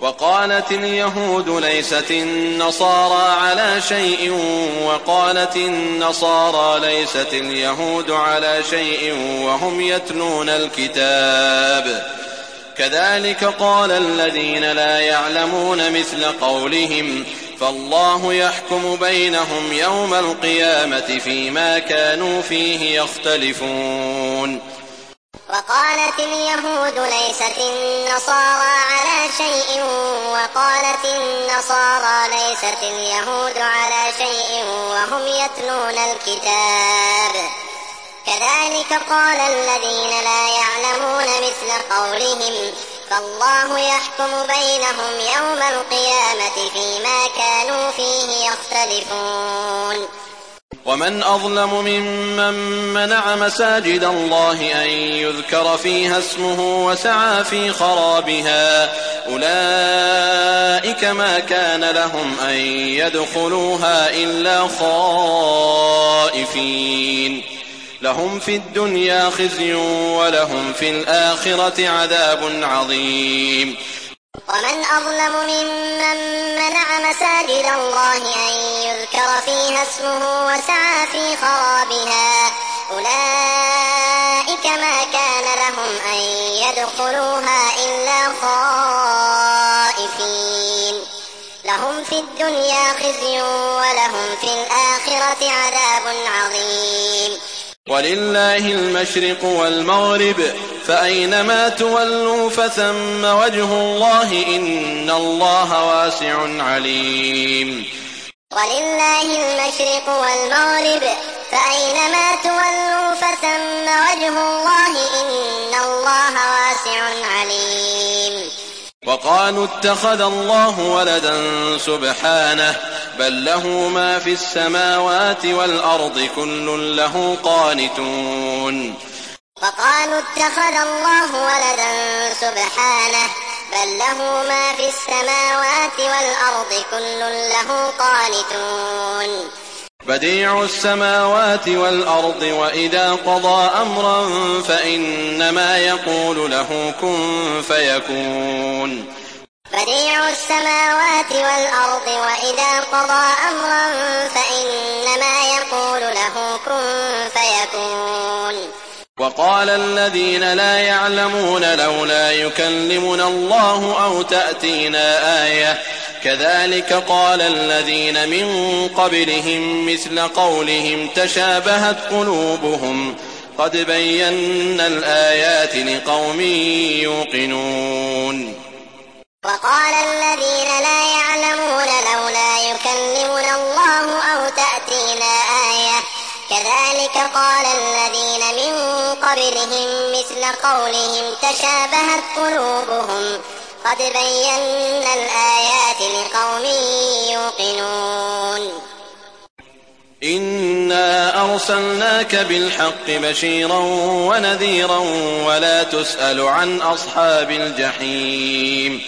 وقالت اليهود ليست النصارى على شيء وقالت النصارى ليست اليهود على شيء وهم يتلون الكتاب كذلك قال الذين لا يعلمون مثل قولهم فالله يحكم بينهم يوم القيامة فيما كانوا فيه يختلفون. وقالت اليهود ليست النصارى على شيء وقالت النصارى ليست اليهود على شيء وهم يتلون الكتاب كذلك قال الذين لا يعلمون مثل قولهم فالله يحكم بينهم يوم القيامة فيما كانوا فيه يختلفون. ومن أظلم ممن منع مساجد الله أن يذكر فيها اسمه وسعى في خرابها أولئك ما كان لهم أن يدخلوها إلا خائفين لهم في الدنيا خزي ولهم في الآخرة عذاب عظيم. ومن أظلم ممن منع مساجد الله أن يذكر فيها اسمه وسعى في خرابها أولئك ما كان لهم أن يدخلوها إلا خائفين لهم في الدنيا خزي ولهم في الآخرة عذاب عظيم. ولله المشرق والمغرب فأينما تولوا فثم وجه الله إن الله واسع عليم. ولله المشرق والمغرب فأينما تولوا فثم وجه الله إن الله واسع عليم. وقالوا اتخذ الله ولدا سبحانه بل له ما في السماوات والأرض كل له قانتون. وقالوا اتخذ الله ولدا سبحانه بل له ما في السماوات والأرض كل له قانتون. بديع السماوات والأرض وإذا قضى أمرا فإنما يقول له كن فيكون. بديع السماوات والأرض وإذا قضى أمرا فإنما يقول له كن فيكون. وقال الذين لا يعلمون لولا يكلمنا الله أو تأتينا آية كذلك قال الذين من قبلهم مثل قولهم تشابهت قلوبهم قد بينا الآيات لقوم يوقنون. وقال الذين لا يعلمون لولا يكلمنا الله أو تأتينا آية كذلك قال الذين من قبلهم مثل قولهم تشابهت قلوبهم قد بينا الآيات لقوم يوقنون. إنا أرسلناك بالحق بشيرا ونذيرا ولا تسأل عن أصحاب الجحيم.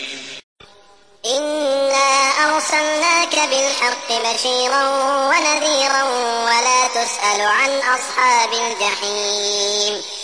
إنا أرسلناك بالحق بشيرا ونذيرا ولا تسأل عن أصحاب الجحيم.